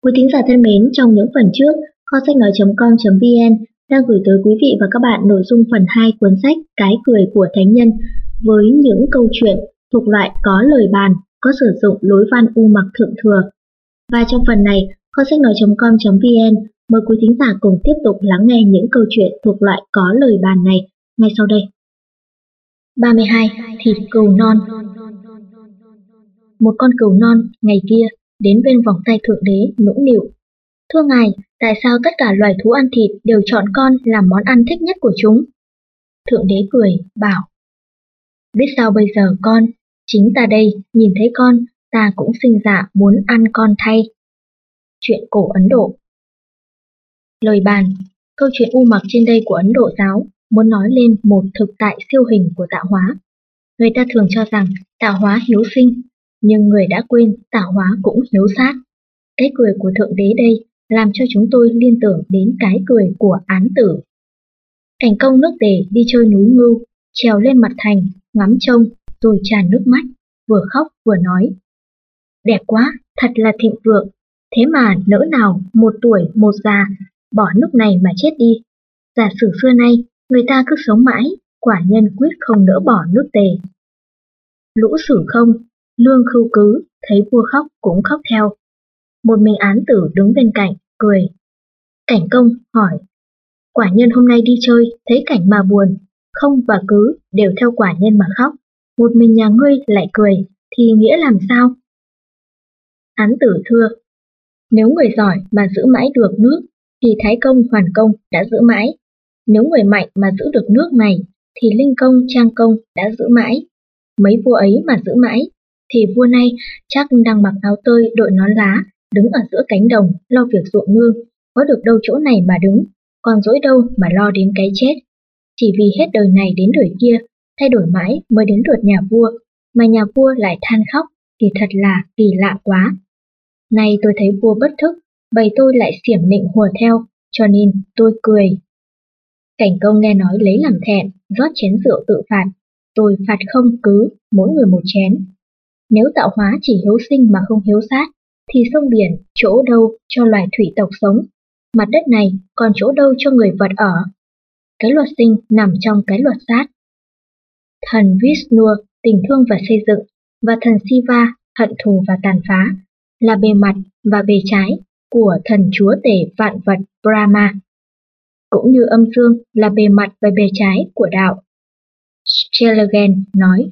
Quý thính giả thân mến, trong những phần trước, kho sách nói.com.vn đang gửi tới quý vị và các bạn nội dung phần 2 cuốn sách Cái cười của thánh nhân với những câu chuyện thuộc loại có lời bàn, có sử dụng lối văn u mặc thượng thừa. Và trong phần này, kho sách nói.com.vn mời quý thính giả cùng tiếp tục lắng nghe những câu chuyện thuộc loại có lời bàn này ngay sau đây. 32. Thịt cừu non. Một con cừu non ngày kia đến bên vòng tay Thượng Đế nũng nịu: "Thưa Ngài, tại sao tất cả loài thú ăn thịt đều chọn con làm món ăn thích nhất của chúng?" Thượng Đế cười, bảo: "Biết sao bây giờ con, chính ta đây, nhìn thấy con, ta cũng sinh dạ muốn ăn con thay." Chuyện cổ Ấn Độ. Lời bàn, câu chuyện u mặc trên đây của Ấn Độ giáo muốn nói lên một thực tại siêu hình của tạo hóa. Người ta thường cho rằng tạo hóa hiếu sinh, nhưng người đã quên tạo hóa cũng hiếu sát. Cái cười của Thượng Đế đây làm cho chúng tôi liên tưởng đến cái cười của án tử. Cảnh công nước Tề đi chơi núi Ngưu, trèo lên mặt thành, ngắm trông, rồi tràn nước mắt, vừa khóc vừa nói: "Đẹp quá, thật là thịnh vượng, thế mà nỡ nào một tuổi một già, bỏ nước này mà chết đi. Giả sử xưa nay, người ta cứ sống mãi, quả nhân quyết không nỡ bỏ nước Tề." Lũ Sử Không, Lương Khưu Cứ thấy vua khóc cũng khóc theo. Một mình án tử đứng bên cạnh, cười. Cảnh công hỏi: "Quả nhân hôm nay đi chơi, thấy cảnh mà buồn, Không và Cứ đều theo quả nhân mà khóc, một mình nhà ngươi lại cười, thì nghĩa làm sao?" Án tử thưa: "Nếu người giỏi mà giữ mãi được nước, thì Thái Công Hoàn Công đã giữ mãi. Nếu người mạnh mà giữ được nước này, thì Linh Công Trang Công đã giữ mãi. Mấy vua ấy mà giữ mãi, thì vua nay chắc đang mặc áo tơi đội nón lá, đứng ở giữa cánh đồng lo việc ruộng nương, có được đâu chỗ này mà đứng, còn dỗi đâu mà lo đến cái chết. Chỉ vì hết đời này đến đời kia, thay đổi mãi mới đến lượt nhà vua, mà nhà vua lại than khóc, thì thật là kỳ lạ quá. Nay tôi thấy vua bất thức, bầy tôi lại xiểm nịnh hùa theo, cho nên tôi cười." Cảnh công nghe nói lấy làm thẹn, rót chén rượu tự phạt: "Tôi phạt Không Cứ, mỗi người một chén. Nếu tạo hóa chỉ hiếu sinh mà không hiếu sát, thì sông biển chỗ đâu cho loài thủy tộc sống, mặt đất này còn chỗ đâu cho người vật ở. Cái luật sinh nằm trong cái luật sát. Thần Vishnu tình thương và xây dựng, và thần Shiva hận thù và tàn phá, là bề mặt và bề trái của thần chúa tể vạn vật Brahma, cũng như âm dương là bề mặt và bề trái của đạo." Schelligen nói: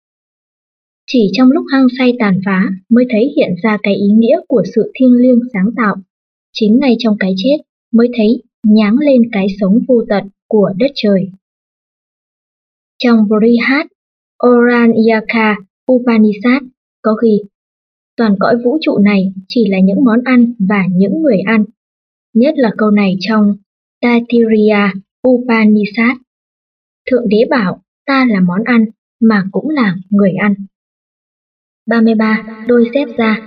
"Chỉ trong lúc hăng say tàn phá mới thấy hiện ra cái ý nghĩa của sự thiêng liêng sáng tạo, chính ngay trong cái chết mới thấy nháng lên cái sống vô tận của đất trời." Trong Brihad Oranyaka Upanishad có ghi: "Toàn cõi vũ trụ này chỉ là những món ăn và những người ăn." Nhất là câu này trong Taittiriya Upanishad: "Thượng Đế bảo ta là món ăn, mà cũng là người ăn." 33. Đôi dép da.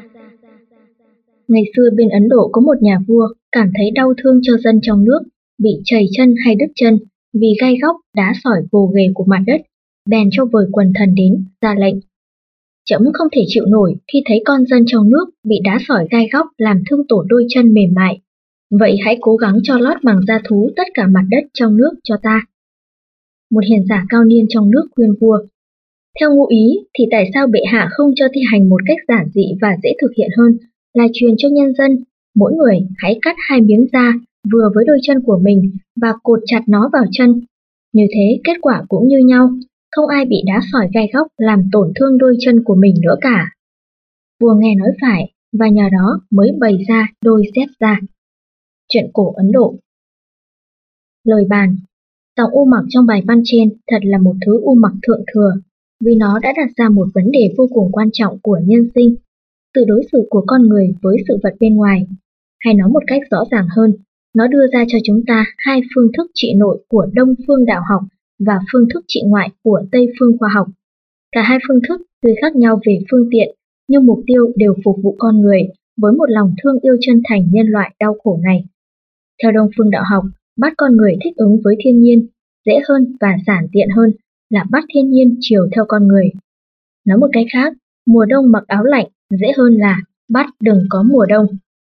Ngày xưa bên Ấn Độ có một nhà vua cảm thấy đau thương cho dân trong nước bị trầy chân hay đứt chân vì gai góc đá sỏi gồ ghề của mặt đất, bèn cho vời quần thần đến, ra lệnh: "Trẫm không thể chịu nổi khi thấy con dân trong nước bị đá sỏi gai góc làm thương tổn đôi chân mềm mại. Vậy hãy cố gắng cho lót bằng da thú tất cả mặt đất trong nước cho ta." Một hiền giả cao niên trong nước khuyên vua: "Theo ngụ ý thì tại sao bệ hạ không cho thi hành một cách giản dị và dễ thực hiện hơn, là truyền cho nhân dân, mỗi người hãy cắt 2 miếng da vừa với đôi chân của mình và cột chặt nó vào chân. Như thế kết quả cũng như nhau, không ai bị đá sỏi gai góc làm tổn thương đôi chân của mình nữa cả." Vua nghe nói phải, và nhờ đó mới bày ra đôi dép da. Chuyện cổ Ấn Độ. Lời bàn, dòng u mặc trong bài văn trên thật là một thứ u mặc thượng thừa, vì nó đã đặt ra một vấn đề vô cùng quan trọng của nhân sinh, sự đối xử của con người với sự vật bên ngoài. Hay nói một cách rõ ràng hơn, nó đưa ra cho chúng ta 2 phương thức trị nội của Đông phương đạo học và phương thức trị ngoại của Tây phương khoa học. Cả 2 phương thức tuy khác nhau về phương tiện, nhưng mục tiêu đều phục vụ con người với một lòng thương yêu chân thành nhân loại đau khổ này. Theo Đông phương đạo học, bắt con người thích ứng với thiên nhiên, dễ hơn và giản tiện hơn là bắt thiên nhiên chiều theo con người. Nói một cách khác, mùa đông mặc áo lạnh dễ hơn là bắt đừng có mùa đông.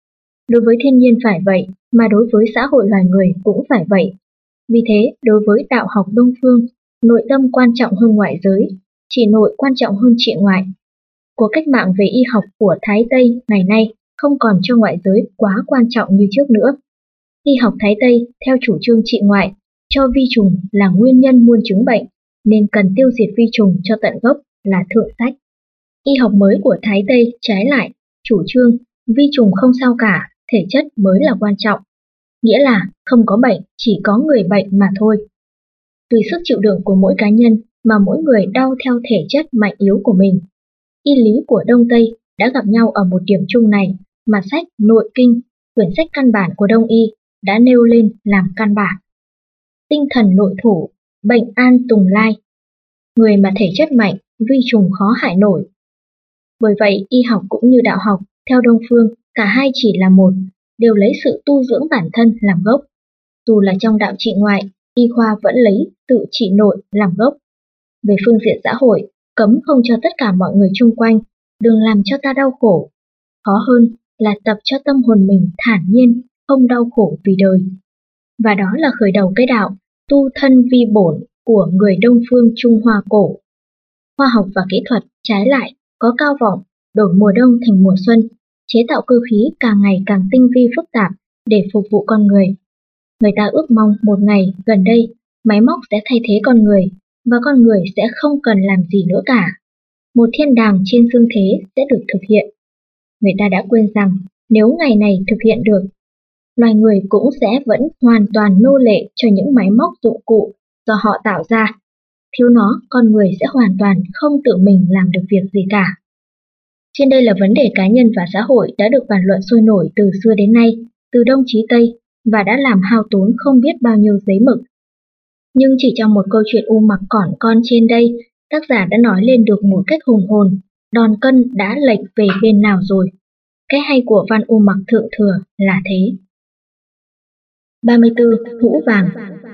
Đối với thiên nhiên phải vậy, mà đối với xã hội loài người cũng phải vậy. Vì thế, đối với đạo học Đông phương, nội tâm quan trọng hơn ngoại giới, chỉ nội quan trọng hơn trị ngoại. Cuộc cách mạng về y học của Thái Tây ngày nay không còn cho ngoại giới quá quan trọng như trước nữa. Y học Thái Tây theo chủ trương trị ngoại, cho vi trùng là nguyên nhân muôn chứng bệnh, nên cần tiêu diệt vi trùng cho tận gốc là thượng sách. Y học mới của Thái Tây trái lại, chủ trương vi trùng không sao cả, thể chất mới là quan trọng. Nghĩa là không có bệnh, chỉ có người bệnh mà thôi. Tùy sức chịu đựng của mỗi cá nhân mà mỗi người đau theo thể chất mạnh yếu của mình. Y lý của Đông Tây đã gặp nhau ở một điểm chung này mà sách Nội Kinh, quyển sách căn bản của Đông Y, đã nêu lên làm căn bản. Tinh thần nội thủ, bệnh an tùng lai. Người mà thể chất mạnh, vi trùng khó hại nổi. Bởi vậy, y học cũng như đạo học, theo Đông phương, cả hai chỉ là một, đều lấy sự tu dưỡng bản thân làm gốc. Dù là trong đạo trị ngoại, y khoa vẫn lấy tự trị nội làm gốc. Về phương diện xã hội, cấm không cho tất cả mọi người chung quanh, đừng làm cho ta đau khổ. Khó hơn là tập cho tâm hồn mình thản nhiên, không đau khổ vì đời. Và đó là khởi đầu cái đạo tu thân vi bổn của người Đông phương Trung Hoa cổ. Khoa học và kỹ thuật trái lại có cao vọng đổi mùa đông thành mùa xuân, chế tạo cơ khí càng ngày càng tinh vi phức tạp để phục vụ con người. Người ta ước mong một ngày gần đây máy móc sẽ thay thế con người và con người sẽ không cần làm gì nữa cả. Một thiên đàng trên dương thế sẽ được thực hiện. Người ta đã quên rằng nếu ngày này thực hiện được, loài người cũng sẽ vẫn hoàn toàn nô lệ cho những máy móc dụng cụ do họ tạo ra. Thiếu nó, con người sẽ hoàn toàn không tự mình làm được việc gì cả. Trên đây là vấn đề cá nhân và xã hội đã được bàn luận sôi nổi từ xưa đến nay, từ Đông chí Tây, và đã làm hao tốn không biết bao nhiêu giấy mực. Nhưng chỉ trong một câu chuyện u mặc cỏn con trên đây, tác giả đã nói lên được một cách hùng hồn, đòn cân đã lệch về bên nào rồi. Cái hay của văn u mặc thượng thừa là thế. 34. Hũ vàng.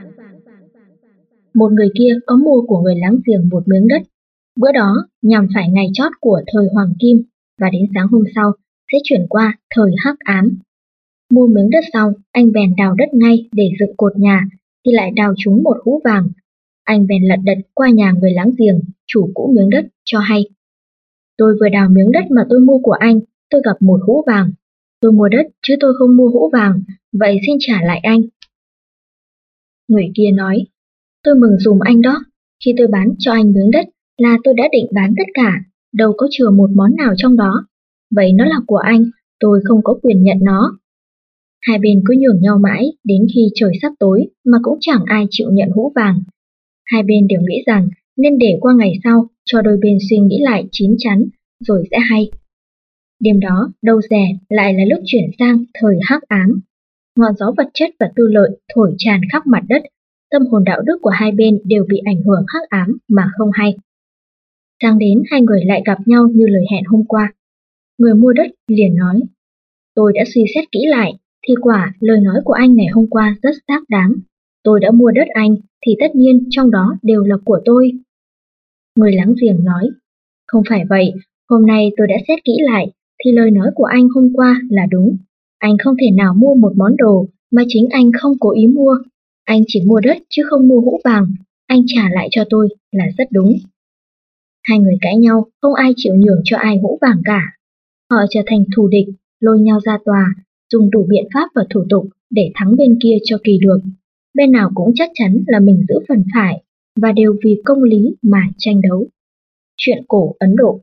Một người kia có mua của người láng giềng một miếng đất. Bữa đó nhằm phải ngày chót của thời Hoàng Kim, và đến sáng hôm sau sẽ chuyển qua thời Hắc Ám. Mua miếng đất xong, anh bèn đào đất ngay để dựng cột nhà, thì lại đào trúng một hũ vàng. Anh bèn lật đật qua nhà người láng giềng, chủ cũ miếng đất, cho hay: tôi vừa đào miếng đất mà tôi mua của anh, tôi gặp một hũ vàng. Tôi mua đất chứ tôi không mua hũ vàng, vậy xin trả lại anh. Người kia nói: tôi mừng giùm anh đó, khi tôi bán cho anh miếng đất là tôi đã định bán tất cả, đâu có chừa một món nào trong đó. Vậy nó là của anh, tôi không có quyền nhận nó. Hai bên cứ nhường nhau mãi đến khi trời sắp tối mà cũng chẳng ai chịu nhận hũ vàng. Hai bên đều nghĩ rằng nên để qua ngày sau cho đôi bên suy nghĩ lại chín chắn rồi sẽ hay. Đêm đó đâu dè lại là lúc chuyển sang thời Hắc Ám. Ngọn gió vật chất và tư lợi thổi tràn khắp mặt đất, tâm hồn đạo đức của hai bên đều bị ảnh hưởng hắc ám mà không hay. Sáng đến hai người lại gặp nhau như lời hẹn hôm qua. Người mua đất liền nói: tôi đã suy xét kỹ lại, thì quả lời nói của anh ngày hôm qua rất xác đáng. Tôi đã mua đất anh, thì tất nhiên trong đó đều là của tôi. Người láng giềng nói: không phải vậy, hôm nay tôi đã xét kỹ lại, thì lời nói của anh hôm qua là đúng. Anh không thể nào mua một món đồ mà chính anh không cố ý mua. Anh chỉ mua đất chứ không mua hũ vàng, anh trả lại cho tôi là rất đúng. Hai người cãi nhau, không ai chịu nhường cho ai hũ vàng cả. Họ trở thành thù địch, lôi nhau ra tòa, dùng đủ biện pháp và thủ tục để thắng bên kia cho kỳ được. Bên nào cũng chắc chắn là mình giữ phần phải, và đều vì công lý mà tranh đấu. Chuyện cổ Ấn Độ.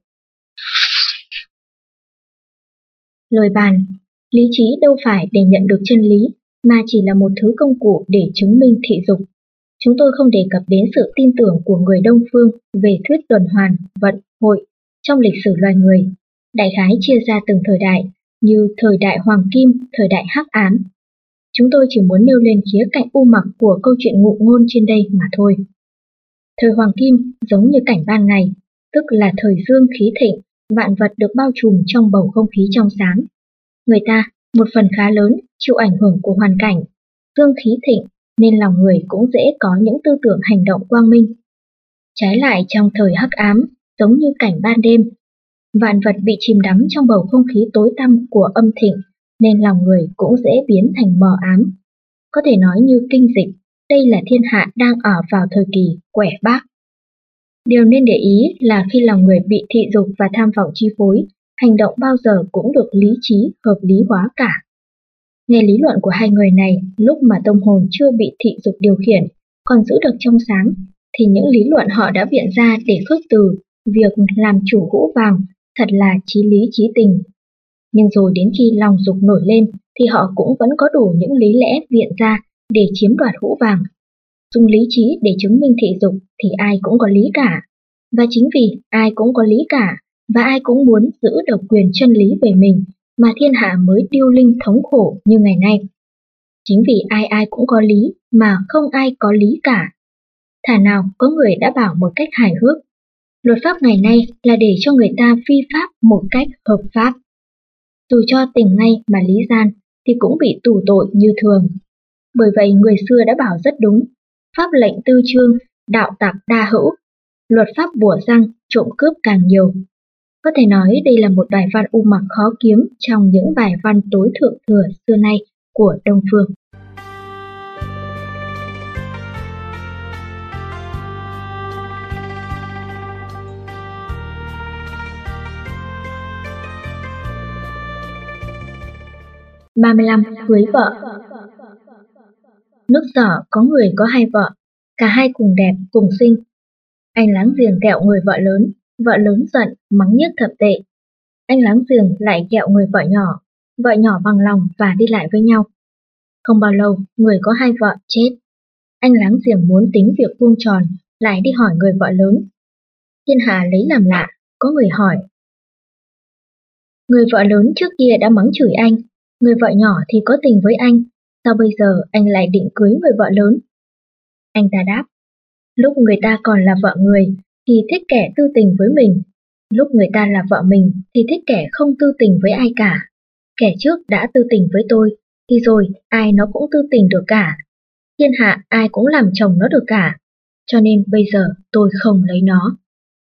Lời bàn: lý trí đâu phải để nhận được chân lý, mà chỉ là một thứ công cụ để chứng minh thị dục. Chúng tôi không đề cập đến sự tin tưởng của người Đông phương về thuyết tuần hoàn, vận, hội trong lịch sử loài người. Đại khái chia ra từng thời đại, như thời đại Hoàng Kim, thời đại Hắc Ám. Chúng tôi chỉ muốn nêu lên khía cạnh u mặc của câu chuyện ngụ ngôn trên đây mà thôi. Thời Hoàng Kim giống như cảnh ban ngày, tức là thời dương khí thịnh, vạn vật được bao trùm trong bầu không khí trong sáng. Người ta, một phần khá lớn, chịu ảnh hưởng của hoàn cảnh, dương khí thịnh, nên lòng người cũng dễ có những tư tưởng hành động quang minh. Trái lại trong thời Hắc Ám, giống như cảnh ban đêm, vạn vật bị chìm đắm trong bầu không khí tối tăm của âm thịnh, nên lòng người cũng dễ biến thành mờ ám. Có thể nói như kinh dịch, đây là thiên hạ đang ở vào thời kỳ quẻ bác. Điều nên để ý là khi lòng người bị thị dục và tham vọng chi phối, hành động bao giờ cũng được lý trí hợp lý hóa cả. Nghe lý luận của hai người này lúc mà tâm hồn chưa bị thị dục điều khiển, còn giữ được trong sáng, thì những lý luận họ đã viện ra để khước từ việc làm chủ hũ vàng thật là chí lý chí tình. Nhưng rồi đến khi lòng dục nổi lên thì họ cũng vẫn có đủ những lý lẽ viện ra để chiếm đoạt hũ vàng. Dùng lý trí để chứng minh thị dục thì ai cũng có lý cả. Và chính vì ai cũng có lý cả và ai cũng muốn giữ độc quyền chân lý về mình mà thiên hạ mới điêu linh thống khổ như ngày nay. Chính vì ai ai cũng có lý mà không ai có lý cả. Thà nào có người đã bảo một cách hài hước, luật pháp ngày nay là để cho người ta phi pháp một cách hợp pháp. Dù cho tình ngay mà lý gian thì cũng bị tù tội như thường. Bởi vậy người xưa đã bảo rất đúng, pháp lệnh tư chương, đạo tặc đa hữu, luật pháp bủa răng, trộm cướp càng nhiều. Có thể nói đây là một bài văn u mặc khó kiếm trong những bài văn tối thượng thừa xưa nay của Đông Phương. Ba 35. Cưới vợ. Nước Sở có người có hai vợ, cả hai cùng đẹp, cùng xinh. Anh láng giềng ghẹo người vợ lớn giận, mắng nhiếc thậm tệ. Anh láng giềng lại ghẹo người vợ nhỏ bằng lòng và đi lại với nhau. Không bao lâu, người có hai vợ chết. Anh láng giềng muốn tính việc vuông tròn, lại đi hỏi người vợ lớn. Thiên hạ lấy làm lạ, có người hỏi. Người vợ lớn trước kia đã mắng chửi anh, người vợ nhỏ thì có tình với anh, sao bây giờ anh lại định cưới người vợ lớn? Anh ta đáp, lúc người ta còn là vợ người thì thích kẻ tư tình với mình, lúc người ta là vợ mình thì thích kẻ không tư tình với ai cả. Kẻ trước đã tư tình với tôi, thì rồi ai nó cũng tư tình được cả. Thiên hạ ai cũng làm chồng nó được cả, cho nên bây giờ tôi không lấy nó.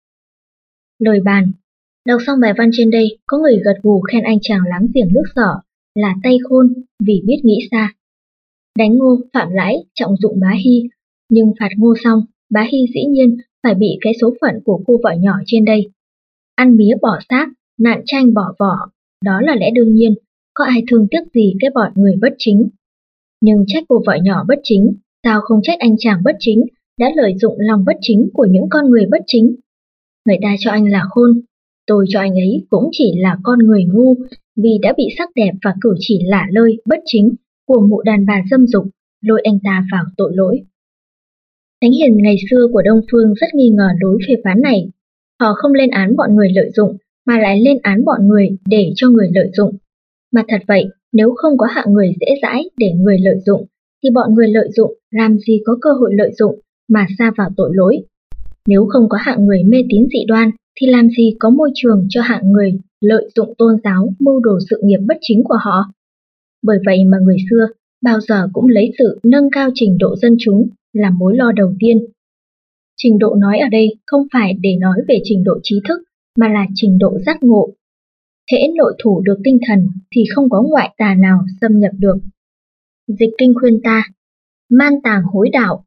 Lời bàn. Đọc xong bài văn trên đây, có người gật gù khen anh chàng láng giềng nước Sở là tay khôn vì biết nghĩ xa. Đánh Ngô, phạm lãi, trọng dụng Bá Hy, nhưng phạt Ngô xong, Bá Hy dĩ nhiên phải bị cái số phận của cô vợ nhỏ trên đây. Ăn mía bỏ xác, nạn chanh bỏ vỏ, đó là lẽ đương nhiên, có ai thương tiếc gì cái bọn người bất chính. Nhưng trách cô vợ nhỏ bất chính, sao không trách anh chàng bất chính, đã lợi dụng lòng bất chính của những con người bất chính. Người ta cho anh là khôn, tôi cho anh ấy cũng chỉ là con người ngu, vì đã bị sắc đẹp và cử chỉ lả lơi, bất chính của mụ đàn bà dâm dục, lôi anh ta vào tội lỗi. Thánh hiền ngày xưa của Đông Phương rất nghi ngờ lối phê phán này. Họ không lên án bọn người lợi dụng, mà lại lên án bọn người để cho người lợi dụng. Mà thật vậy, nếu không có hạng người dễ dãi để người lợi dụng, thì bọn người lợi dụng làm gì có cơ hội lợi dụng mà sa vào tội lỗi. Nếu không có hạng người mê tín dị đoan, thì làm gì có môi trường cho hạng người lợi dụng tôn giáo mưu đồ sự nghiệp bất chính của họ. Bởi vậy mà người xưa bao giờ cũng lấy sự nâng cao trình độ dân chúng là mối lo đầu tiên. Trình độ nói ở đây không phải để nói về trình độ trí thức, mà là trình độ giác ngộ. Hễ nội thủ được tinh thần thì không có ngoại tà nào xâm nhập được. Dịch kinh khuyên ta, man tàng hối đạo,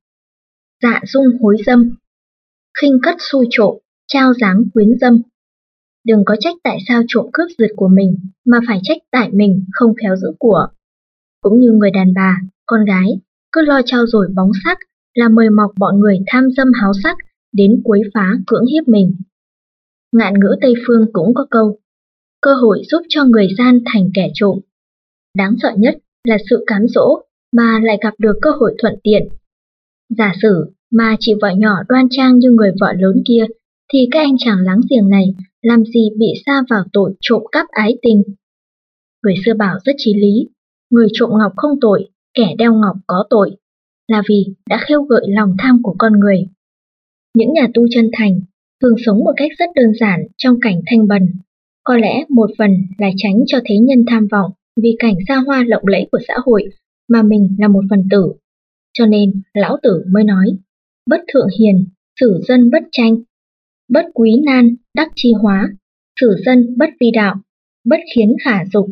dạ dung hối dâm, khinh cất xui trộm, trao dáng quyến dâm. Đừng có trách tại sao trộm cướp giật của mình, mà phải trách tại mình không khéo giữ của. Cũng như người đàn bà, con gái, cứ lo trao dồi bóng sắc là mời mọc bọn người tham dâm háo sắc đến quấy phá cưỡng hiếp mình. Ngạn ngữ Tây Phương cũng có câu, cơ hội giúp cho người gian thành kẻ trộm. Đáng sợ nhất là sự cám dỗ mà lại gặp được cơ hội thuận tiện. Giả sử mà chị vợ nhỏ đoan trang như người vợ lớn kia, thì các anh chàng láng giềng này làm gì bị sa vào tội trộm cắp ái tình. Người xưa bảo rất chí lý, người trộm ngọc không tội, kẻ đeo ngọc có tội, là vì đã khêu gợi lòng tham của con người. Những nhà tu chân thành thường sống một cách rất đơn giản trong cảnh thanh bần, có lẽ một phần là tránh cho thế nhân tham vọng vì cảnh xa hoa lộng lẫy của xã hội mà mình là một phần tử. Cho nên lão tử mới nói, bất thượng hiền, xử dân bất tranh, bất quý nan, đắc chi hóa, xử dân bất vi đạo, bất khiến khả dục,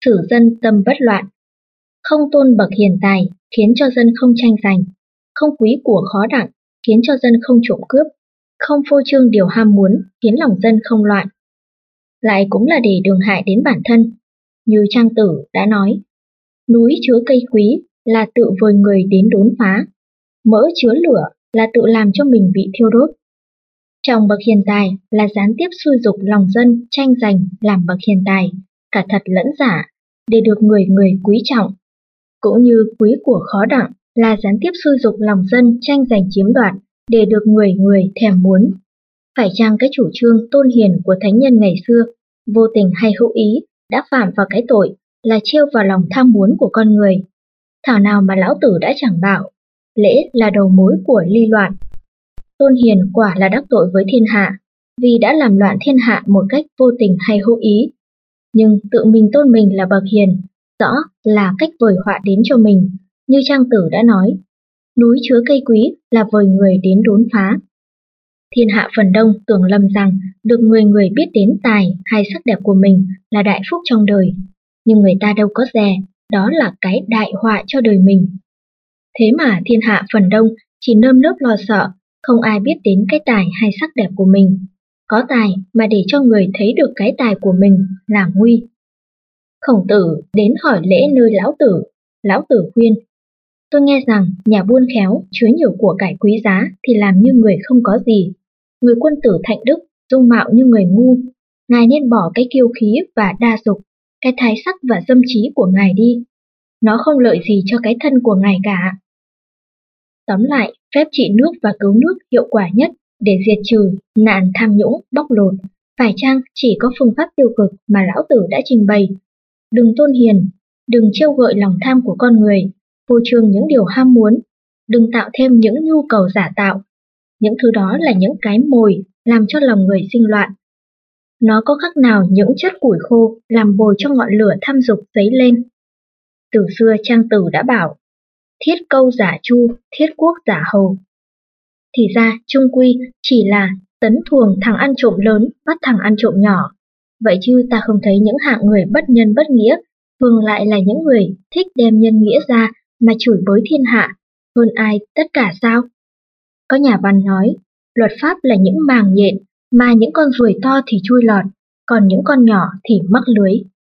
xử dân tâm bất loạn. Không tôn bậc hiền tài, khiến cho dân không tranh giành. Không quý của khó đặng, khiến cho dân không trộm cướp. Không phô trương điều ham muốn, khiến lòng dân không loạn. Lại cũng là để đường hại đến bản thân. Như Trang Tử đã nói, núi chứa cây quý là tự vời người đến đốn phá. Mỡ chứa lửa là tự làm cho mình bị thiêu đốt. Trọng bậc hiền tài là gián tiếp xui dục lòng dân tranh giành làm bậc hiền tài, cả thật lẫn giả, để được người người quý trọng. Cũng như quý của khó đặng là gián tiếp xui dục lòng dân tranh giành chiếm đoạt, để được người người thèm muốn. Phải chăng cái chủ trương tôn hiền của thánh nhân ngày xưa, vô tình hay hữu ý, đã phạm vào cái tội là trêu vào lòng tham muốn của con người? Thảo nào mà lão tử đã chẳng bảo, lễ là đầu mối của ly loạn. Tôn hiền quả là đắc tội với thiên hạ, vì đã làm loạn thiên hạ một cách vô tình hay hữu ý. Nhưng tự mình tôn mình là bậc hiền, rõ là cách vời họa đến cho mình. Như Trang Tử đã nói, núi chứa cây quý là vời người đến đốn phá. Thiên hạ phần đông tưởng lầm rằng được người người biết đến tài hay sắc đẹp của mình là đại phúc trong đời. Nhưng người ta đâu có dè, đó là cái đại họa cho đời mình. Thế mà thiên hạ phần đông chỉ nơm nớp lo sợ, không ai biết đến cái tài hay sắc đẹp của mình. Có tài mà để cho người thấy được cái tài của mình là nguy. Khổng Tử đến hỏi lễ nơi Lão Tử khuyên, tôi nghe rằng nhà buôn khéo chứa nhiều của cải quý giá thì làm như người không có gì. Người quân tử thạnh đức, dung mạo như người ngu. Ngài nên bỏ cái kiêu khí và đa dục, cái thái sắc và dâm trí của ngài đi. Nó không lợi gì cho cái thân của ngài cả. Tóm lại, phép trị nước và cứu nước hiệu quả nhất để diệt trừ nạn tham nhũng, bóc lột, phải chăng chỉ có phương pháp tiêu cực mà lão tử đã trình bày. Đừng tôn hiền, đừng trêu gợi lòng tham của con người, phô trương những điều ham muốn, đừng tạo thêm những nhu cầu giả tạo. Những thứ đó là những cái mồi làm cho lòng người sinh loạn. Nó có khác nào những chất củi khô làm bồi cho ngọn lửa tham dục dấy lên. Từ xưa Trang Tử đã bảo, thiết câu giả chu, thiết quốc giả hầu. Thì ra chung quy chỉ là tấn thuồng thằng ăn trộm lớn bắt thằng ăn trộm nhỏ. Vậy chứ ta không thấy những hạng người bất nhân bất nghĩa thường lại là những người thích đem nhân nghĩa ra mà chửi bới thiên hạ hơn ai tất cả sao? Có nhà văn nói, luật pháp là những màng nhện mà những con ruồi to thì chui lọt, còn những con nhỏ thì mắc lưới.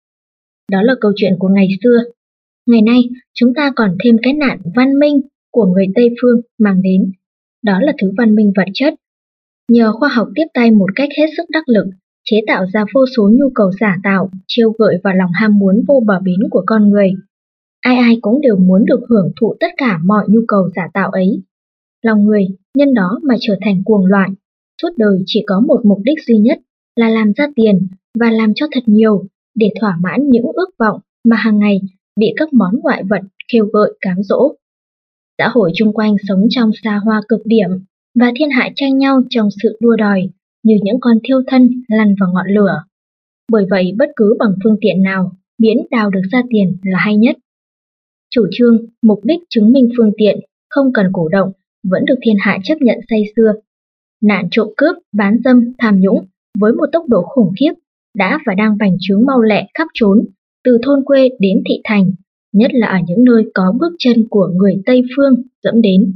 Đó là câu chuyện của ngày xưa. Ngày nay, chúng ta còn thêm cái nạn văn minh của người Tây Phương mang đến. Đó là thứ văn minh vật chất. Nhờ khoa học tiếp tay một cách hết sức đắc lực, chế tạo ra vô số nhu cầu giả tạo, trêu gợi vào lòng ham muốn vô bờ bến của con người. Ai ai cũng đều muốn được hưởng thụ tất cả mọi nhu cầu giả tạo ấy. Lòng người nhân đó mà trở thành cuồng loạn, suốt đời chỉ có một mục đích duy nhất là làm ra tiền và làm cho thật nhiều để thỏa mãn những ước vọng mà hàng ngày bị các món ngoại vật khêu gợi cám dỗ. Xã hội chung quanh sống trong xa hoa cực điểm và thiên hạ tranh nhau trong sự đua đòi như những con thiêu thân lăn vào ngọn lửa. Bởi vậy bất cứ bằng phương tiện nào miễn đào được ra tiền là hay nhất. Chủ trương, mục đích chứng minh phương tiện không cần cổ động vẫn được thiên hạ chấp nhận say sưa. Nạn trộm cướp, bán dâm, tham nhũng với một tốc độ khủng khiếp đã và đang bành trướng mau lẹ khắp trốn, từ thôn quê đến thị thành, nhất là ở những nơi có bước chân của người Tây Phương dẫm đến.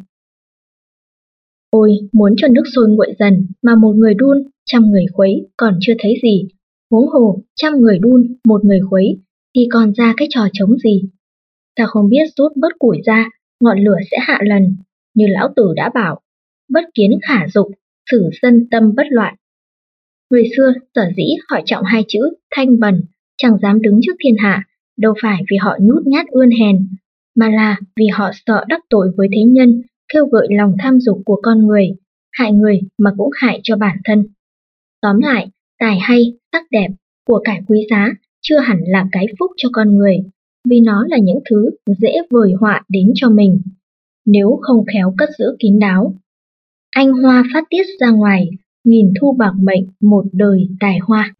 Ôi, muốn cho nước sôi nguội dần mà một người đun, 100 người khuấy còn chưa thấy gì, huống hồ 100 người đun, 1 người khuấy thì còn ra cái trò trống gì. Ta không biết rút bớt củi ra, ngọn lửa sẽ hạ lần, như lão tử đã bảo, bất kiến khả dục, xử dân tâm bất loạn. Người xưa sở dĩ họ trọng 2 chữ thanh bần, chẳng dám đứng trước thiên hạ, đâu phải vì họ nhút nhát ươn hèn, mà là vì họ sợ đắc tội với thế nhân, khêu gợi lòng tham dục của con người, hại người mà cũng hại cho bản thân. Tóm lại, tài hay, sắc đẹp, của cải quý giá chưa hẳn là cái phúc cho con người, vì nó là những thứ dễ vời họa đến cho mình, nếu không khéo cất giữ kín đáo. Anh hoa phát tiết ra ngoài, nghìn thu bạc mệnh một đời tài hoa.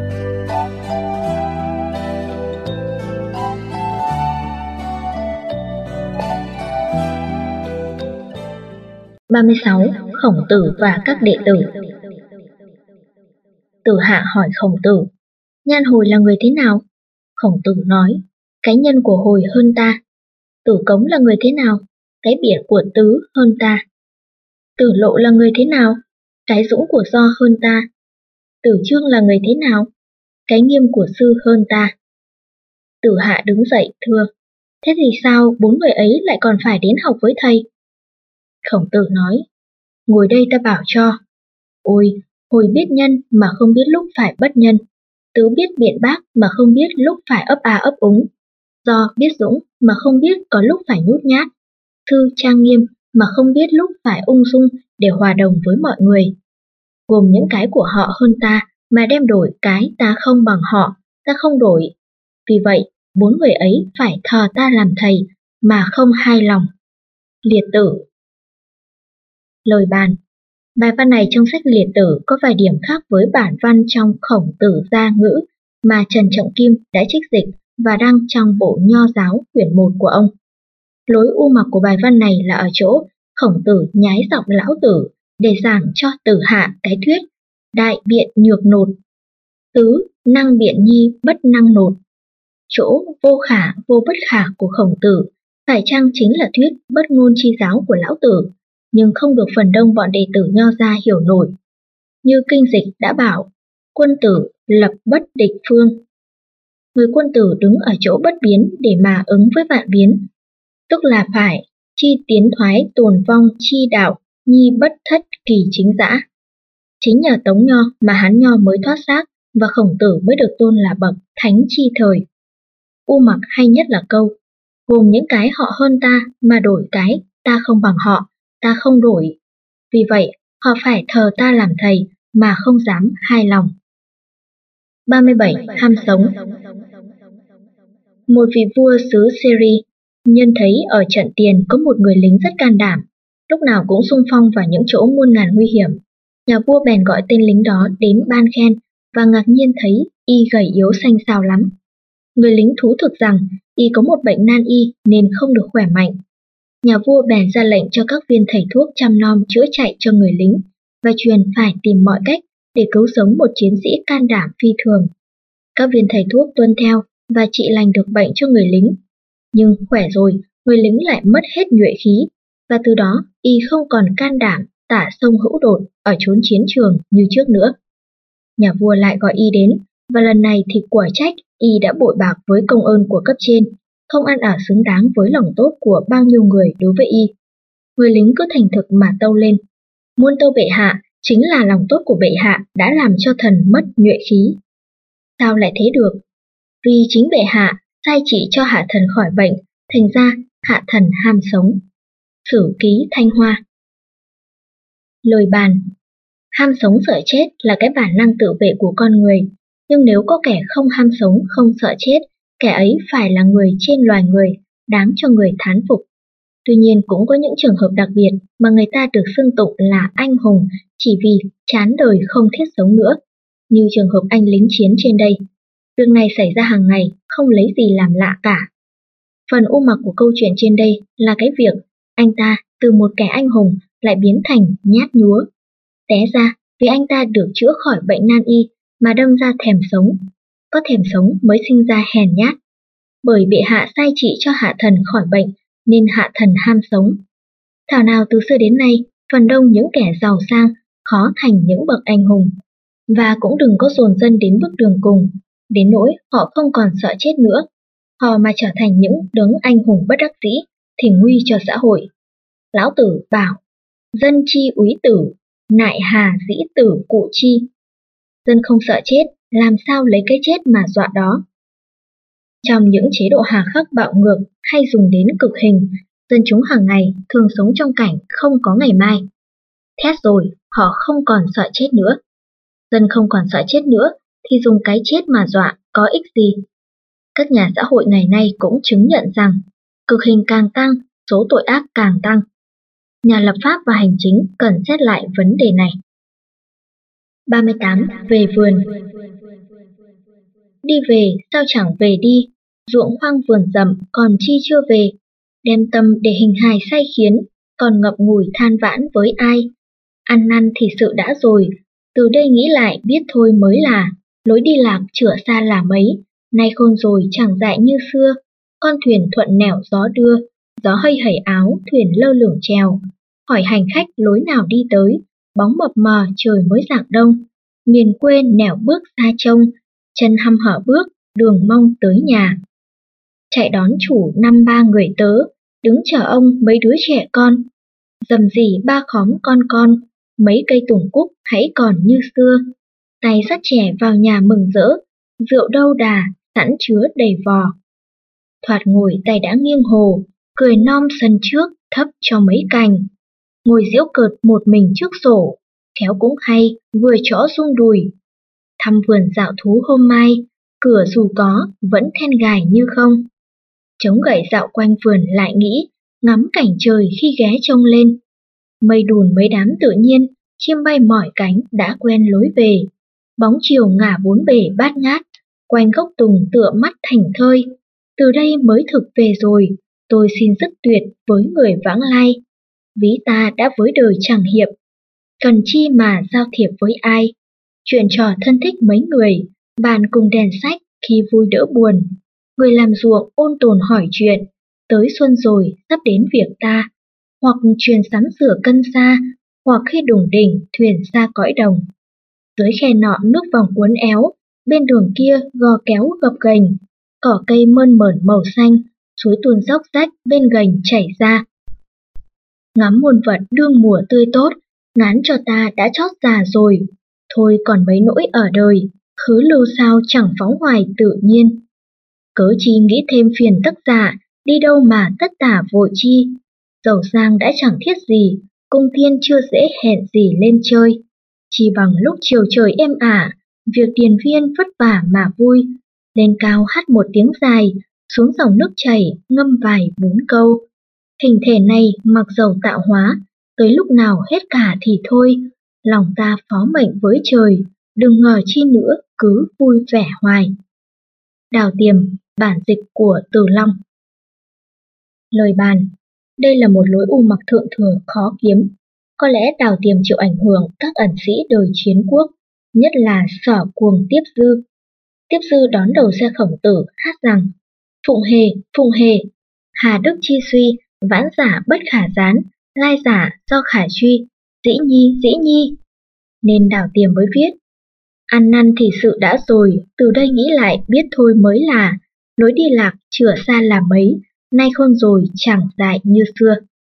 Ba 36. Khổng Tử và các đệ tử. Tử Hạ hỏi Khổng Tử, Nhan Hồi là người thế nào? Khổng Tử nói, cái nhân của hồi hơn ta. Tử Cống là người thế nào? Cái biển của Tứ hơn ta. Tử Lộ là người thế nào? Cái dũng của Do hơn ta. Tử Chương là người thế nào? Cái nghiêm của Sư hơn ta. Tử Hạ đứng dậy thưa, thế thì sao 4 người ấy lại còn phải đến học với thầy? Khổng Tử nói, ngồi đây ta bảo cho. Ôi, hồi biết nhân mà không biết lúc phải bất nhân. Tứ biết biện bác mà không biết lúc phải ấp a ấp úng. Do biết dũng mà không biết có lúc phải nhút nhát. Thư trang nghiêm mà không biết lúc phải ung dung để hòa đồng với mọi người. Gồm những cái của họ hơn ta mà đem đổi cái ta không bằng họ, ta không đổi. Vì vậy, 4 người ấy phải thờ ta làm thầy mà không hai lòng. Liệt Tử. Lời bàn. Bài văn này trong sách Liệt Tử có vài điểm khác với bản văn trong Khổng Tử Gia Ngữ mà Trần Trọng Kim đã trích dịch và đăng trong bộ Nho Giáo quyển 1 của ông. Lối u mặc của bài văn này là ở chỗ Khổng Tử nhái giọng Lão Tử để giảng cho Tử Hạ cái thuyết đại biện nhược nột, tứ năng biện nhi bất năng nột. Chỗ vô khả vô bất khả của Khổng Tử phải chăng chính là thuyết bất ngôn chi giáo của Lão Tử, nhưng không được phần đông bọn đệ tử Nho gia hiểu nổi. Như kinh dịch đã bảo, quân tử lập bất địch phương. Người quân tử đứng ở chỗ bất biến để mà ứng với vạn biến, tức là phải chi tiến thoái tồn vong chi đạo, nhi bất thất kỳ chính dã. Chính nhờ Tống Nho mà Hán Nho mới thoát xác và Khổng Tử mới được tôn là bậc thánh chi thời. U mặc hay nhất là câu, gồm những cái họ hơn ta mà đổi cái ta không bằng họ, ta không đổi. Vì vậy, họ phải thờ ta làm thầy mà không dám hai lòng. 37. Ham sống. Một vị vua xứ Syria nhân thấy ở trận tiền có một người lính rất can đảm, lúc nào cũng xung phong vào những chỗ muôn ngàn nguy hiểm. Nhà vua bèn gọi tên lính đó đến ban khen và ngạc nhiên thấy y gầy yếu xanh xao lắm. Người lính thú thực rằng y có một bệnh nan y nên không được khỏe mạnh. Nhà vua bèn ra lệnh cho các viên thầy thuốc chăm nom chữa chạy cho người lính và truyền phải tìm mọi cách để cứu sống một chiến sĩ can đảm phi thường. Các viên thầy thuốc tuân theo và trị lành được bệnh cho người lính. Nhưng khỏe rồi, người lính lại mất hết nhuệ khí, và từ đó y không còn can đảm tả sông hữu đột ở chốn chiến trường như trước nữa. Nhà vua lại gọi y đến, và lần này thì quả trách y đã bội bạc với công ơn của cấp trên, không ăn ở xứng đáng với lòng tốt của bao nhiêu người đối với y. Người lính cứ thành thực mà tâu lên, muôn tâu bệ hạ, chính là lòng tốt của bệ hạ đã làm cho thần mất nhuệ khí. Sao lại thế được? Vì chính bệ hạ sai chỉ cho hạ thần khỏi bệnh, thành ra hạ thần ham sống. Sử ký Thanh Hoa. Lời bàn. Ham sống sợ chết là cái bản năng tự vệ của con người, nhưng nếu có kẻ không ham sống không sợ chết, kẻ ấy phải là người trên loài người, đáng cho người thán phục. Tuy nhiên cũng có những trường hợp đặc biệt mà người ta được xưng tụng là anh hùng chỉ vì chán đời không thiết sống nữa, như trường hợp anh lính chiến trên đây. Việc này xảy ra hàng ngày, không lấy gì làm lạ cả. Phần u mặc của câu chuyện trên đây là cái việc anh ta từ một kẻ anh hùng lại biến thành nhát nhúa. Té ra vì anh ta được chữa khỏi bệnh nan y mà đâm ra thèm sống. Có thèm sống mới sinh ra hèn nhát. Bởi bệ hạ sai trị cho hạ thần khỏi bệnh nên hạ thần ham sống. Thảo nào từ xưa đến nay, phần đông những kẻ giàu sang khó thành những bậc anh hùng. Và cũng đừng có dồn dân đến bước đường cùng, đến nỗi họ không còn sợ chết nữa. Họ mà trở thành những đấng anh hùng bất đắc dĩ thì nguy cho xã hội. Lão Tử bảo, dân chi úy tử, nại hà dĩ tử cụ chi. Dân không sợ chết, làm sao lấy cái chết mà dọa đó. Trong những chế độ hà khắc bạo ngược hay dùng đến cực hình, dân chúng hàng ngày thường sống trong cảnh không có ngày mai. Thét rồi, họ không còn sợ chết nữa. Dân không còn sợ chết nữa, thì dùng cái chết mà dọa có ích gì? Các nhà xã hội ngày nay cũng chứng nhận rằng, cực hình càng tăng, số tội ác càng tăng. Nhà lập pháp và hành chính cần xét lại vấn đề này. 38. Về vườn. Đi về, sao chẳng về đi, ruộng hoang vườn rậm còn chi chưa về, đem tâm để hình hài say khiến, còn ngậm ngùi than vãn với ai. Ăn năn thì sự đã rồi, từ đây nghĩ lại biết thôi mới là, lối đi lạc chửa xa là mấy, nay khôn rồi chẳng dại như xưa, con thuyền thuận nẻo gió đưa, gió hây hẩy áo, thuyền lơ lửng chèo. Hỏi hành khách lối nào đi tới, bóng mập mờ trời mới rạng đông. Miền quê nẻo bước xa trông, chân hăm hở bước, đường mong tới nhà. Chạy đón chủ 5-3 người tớ, đứng chờ ông mấy đứa trẻ con. Dầm dì 3 khóm con, mấy cây tùng cúc hãy còn như xưa. Tay dắt trẻ vào nhà mừng rỡ, rượu đâu đà, sẵn chứa đầy vò. Thoạt ngồi tay đã nghiêng hồ, cười non sân trước thấp cho mấy cành. Ngồi giễu cợt một mình trước sổ, khéo cũng hay, vừa chõ rung đùi. Thăm vườn dạo thú hôm mai, cửa dù có, vẫn then gài như không. Chống gậy dạo quanh vườn lại nghĩ, ngắm cảnh trời khi ghé trông lên. Mây đùn mấy đám tự nhiên, chim bay mỏi cánh đã quen lối về. Bóng chiều ngả bốn bể bát ngát, quanh gốc tùng tựa mắt thành thơi. Từ đây mới thực về rồi, tôi xin dứt tuyệt với người vãng lai. Ví ta đã với đời chẳng hiệp, cần chi mà giao thiệp với ai. Chuyện trò thân thích mấy người, bàn cùng đèn sách khi vui đỡ buồn. Người làm ruộng ôn tồn hỏi chuyện, tới xuân rồi sắp đến việc ta. Hoặc truyền sắm sửa cân xa, hoặc khi đủng đỉnh thuyền xa cõi đồng. Dưới khe nọ nước vòng uốn éo, bên đường kia gò kéo gập ghềnh, cỏ cây mơn mởn màu xanh, suối tuôn róc rách bên gành chảy ra. Ngắm muôn vật đương mùa tươi tốt, ngán cho ta đã chót già rồi, thôi còn mấy nỗi ở đời, khứ lưu sao chẳng phóng hoài tự nhiên. Cớ chi nghĩ thêm phiền tất dạ, đi đâu mà tất tả vội chi. Giàu sang đã chẳng thiết gì, cung thiên chưa dễ hẹn gì lên chơi. Chỉ bằng lúc chiều trời êm ả, việc điền viên vất vả mà vui. Lên cao hát một tiếng dài, xuống dòng nước chảy ngâm vài 4 câu. Hình thể này mặc dầu tạo hóa, tới lúc nào hết cả thì thôi. Lòng ta phó mệnh với trời, đừng ngờ chi nữa, cứ vui vẻ hoài. Đào Tiềm, bản dịch của Từ Long. Lời bàn. Đây là một lối u mặc thượng thừa khó kiếm. Có lẽ Đào Tiềm chịu ảnh hưởng các ẩn sĩ đời Chiến Quốc, nhất là Sở Cuồng Tiếp Dư. Tiếp Dư đón đầu xe Khổng Tử hát rằng: Phụng hề, hà đức chi suy, vãn giả bất khả gián, lai giả do khả truy, dĩ nhi. Nên Đào Tiềm mới viết: ăn năn thì sự đã rồi, từ đây nghĩ lại biết thôi mới là, lối đi lạc chửa xa là mấy, nay khôn rồi chẳng dại như xưa.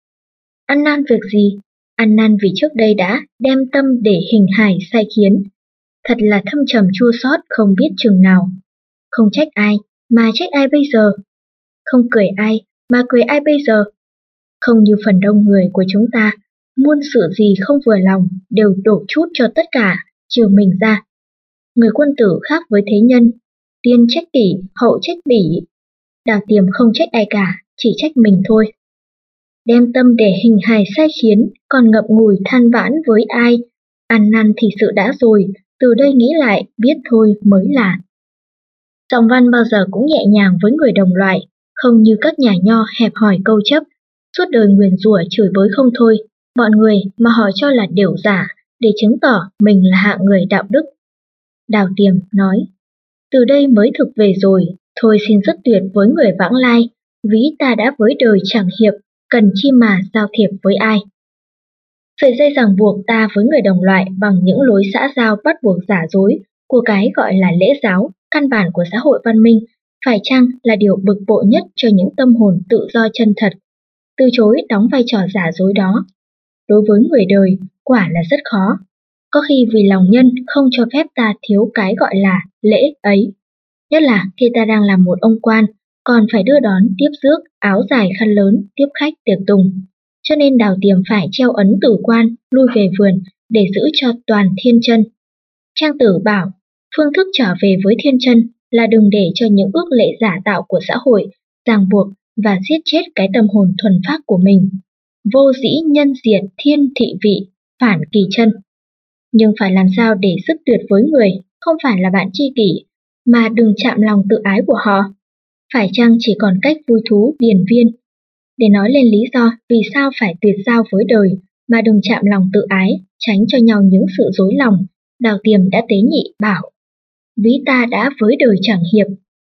Ăn năn việc gì? Ăn năn vì trước đây đã đem tâm để hình hài sai khiến. Thật là thâm trầm chua xót không biết chừng nào. Không trách ai, mà trách ai bây giờ? Không cười ai, mà cười ai bây giờ? Không như phần đông người của chúng ta, muôn sự gì không vừa lòng đều đổ chút cho tất cả, trừ mình ra. Người quân tử khác với thế nhân, tiên trách kỷ, hậu trách bỉ. Đào Tiềm không trách ai cả, chỉ trách mình thôi. Đem tâm để hình hài sai khiến, còn ngậm ngùi than vãn với ai? Ăn năn thì sự đã rồi, từ đây nghĩ lại biết thôi mới là. Giọng văn bao giờ cũng nhẹ nhàng với người đồng loại, không như các nhà nho hẹp hòi câu chấp, suốt đời nguyền rủa chửi bới không thôi, bọn người mà họ cho là điểu giả, để chứng tỏ mình là hạng người đạo đức. Đào Tiềm nói: từ đây mới thực về rồi, thôi xin dứt tuyệt với người vãng lai, ví ta đã với đời chẳng hiệp, cần chi mà giao thiệp với ai. Sợi dây ràng buộc ta với người đồng loại bằng những lối xã giao bắt buộc giả dối của cái gọi là lễ giáo, căn bản của xã hội văn minh, phải chăng là điều bực bội nhất cho những tâm hồn tự do chân thật. Từ chối đóng vai trò giả dối đó, đối với người đời, quả là rất khó. Có khi vì lòng nhân không cho phép ta thiếu cái gọi là lễ ấy. Nhất là khi ta đang làm một ông quan, còn phải đưa đón, tiếp rước, áo dài khăn lớn, tiếp khách tiệc tùng. Cho nên Đào Tiềm phải treo ấn tử quan, lui về vườn để giữ cho toàn thiên chân. Trang Tử bảo, phương thức trở về với thiên chân là đừng để cho những ước lệ giả tạo của xã hội ràng buộc và giết chết cái tâm hồn thuần phác của mình. Vô dĩ nhân diệt thiên thị vị, phản kỳ chân. Nhưng phải làm sao để dứt tuyệt với người không phải là bạn tri kỷ, mà đừng chạm lòng tự ái của họ. Phải chăng chỉ còn cách vui thú điền viên? Để nói lên lý do vì sao phải tuyệt giao với đời mà đừng chạm lòng tự ái, tránh cho nhau những sự dối lòng, Đào Tiềm đã tế nhị bảo: ví ta đã với đời chẳng hiệp,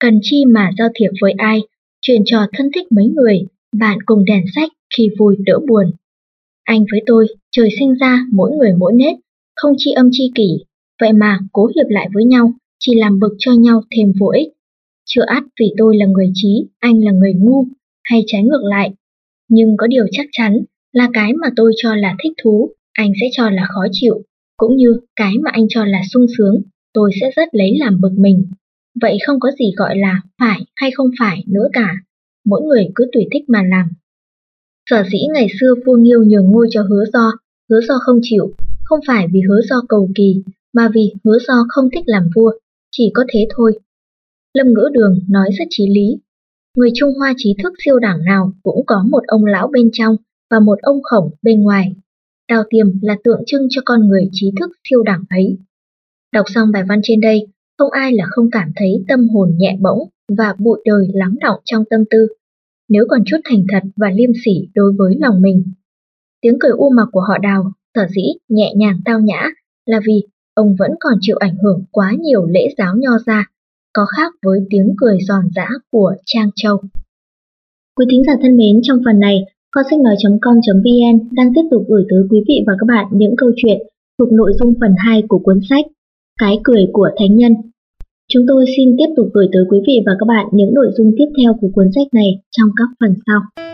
cần chi mà giao thiệp với ai, chuyện trò thân thích mấy người, bạn cùng đèn sách khi vui đỡ buồn. Anh với tôi, trời sinh ra mỗi người mỗi nết, không tri âm tri kỷ, vậy mà cố hiệp lại với nhau, chỉ làm bực cho nhau thêm vô ích. Chưa ắt vì tôi là người trí, anh là người ngu, hay trái ngược lại. Nhưng có điều chắc chắn là cái mà tôi cho là thích thú, anh sẽ cho là khó chịu, cũng như cái mà anh cho là sung sướng, tôi sẽ rất lấy làm bực mình. Vậy không có gì gọi là phải hay không phải nữa cả, mỗi người cứ tùy thích mà làm. Sở dĩ ngày xưa vua Nghiêu nhường ngôi cho Hứa Do không chịu, không phải vì Hứa Do cầu kỳ, mà vì Hứa Do không thích làm vua, chỉ có thế thôi. Lâm Ngữ Đường nói rất chí lý. Người Trung Hoa trí thức siêu đẳng nào cũng có một ông lão bên trong và một ông khổng bên ngoài. Đao Tiềm là tượng trưng cho con người trí thức siêu đẳng ấy. Đọc xong bài văn trên đây, không ai là không cảm thấy tâm hồn nhẹ bỗng và bụi đời lắng đọng trong tâm tư, nếu còn chút thành thật và liêm sỉ đối với lòng mình. Tiếng cười u mặc của họ Đào, sở dĩ nhẹ nhàng tao nhã, là vì ông vẫn còn chịu ảnh hưởng quá nhiều lễ giáo nho gia, có khác với tiếng cười giòn giã của Trang Châu. Quý thính giả thân mến, trong phần này, kho sách nói.com.vn đang tiếp tục gửi tới quý vị và các bạn những câu chuyện thuộc nội dung phần 2 của cuốn sách Cái cười của thánh nhân. Chúng tôi xin tiếp tục gửi tới quý vị và các bạn những nội dung tiếp theo của cuốn sách này trong các phần sau.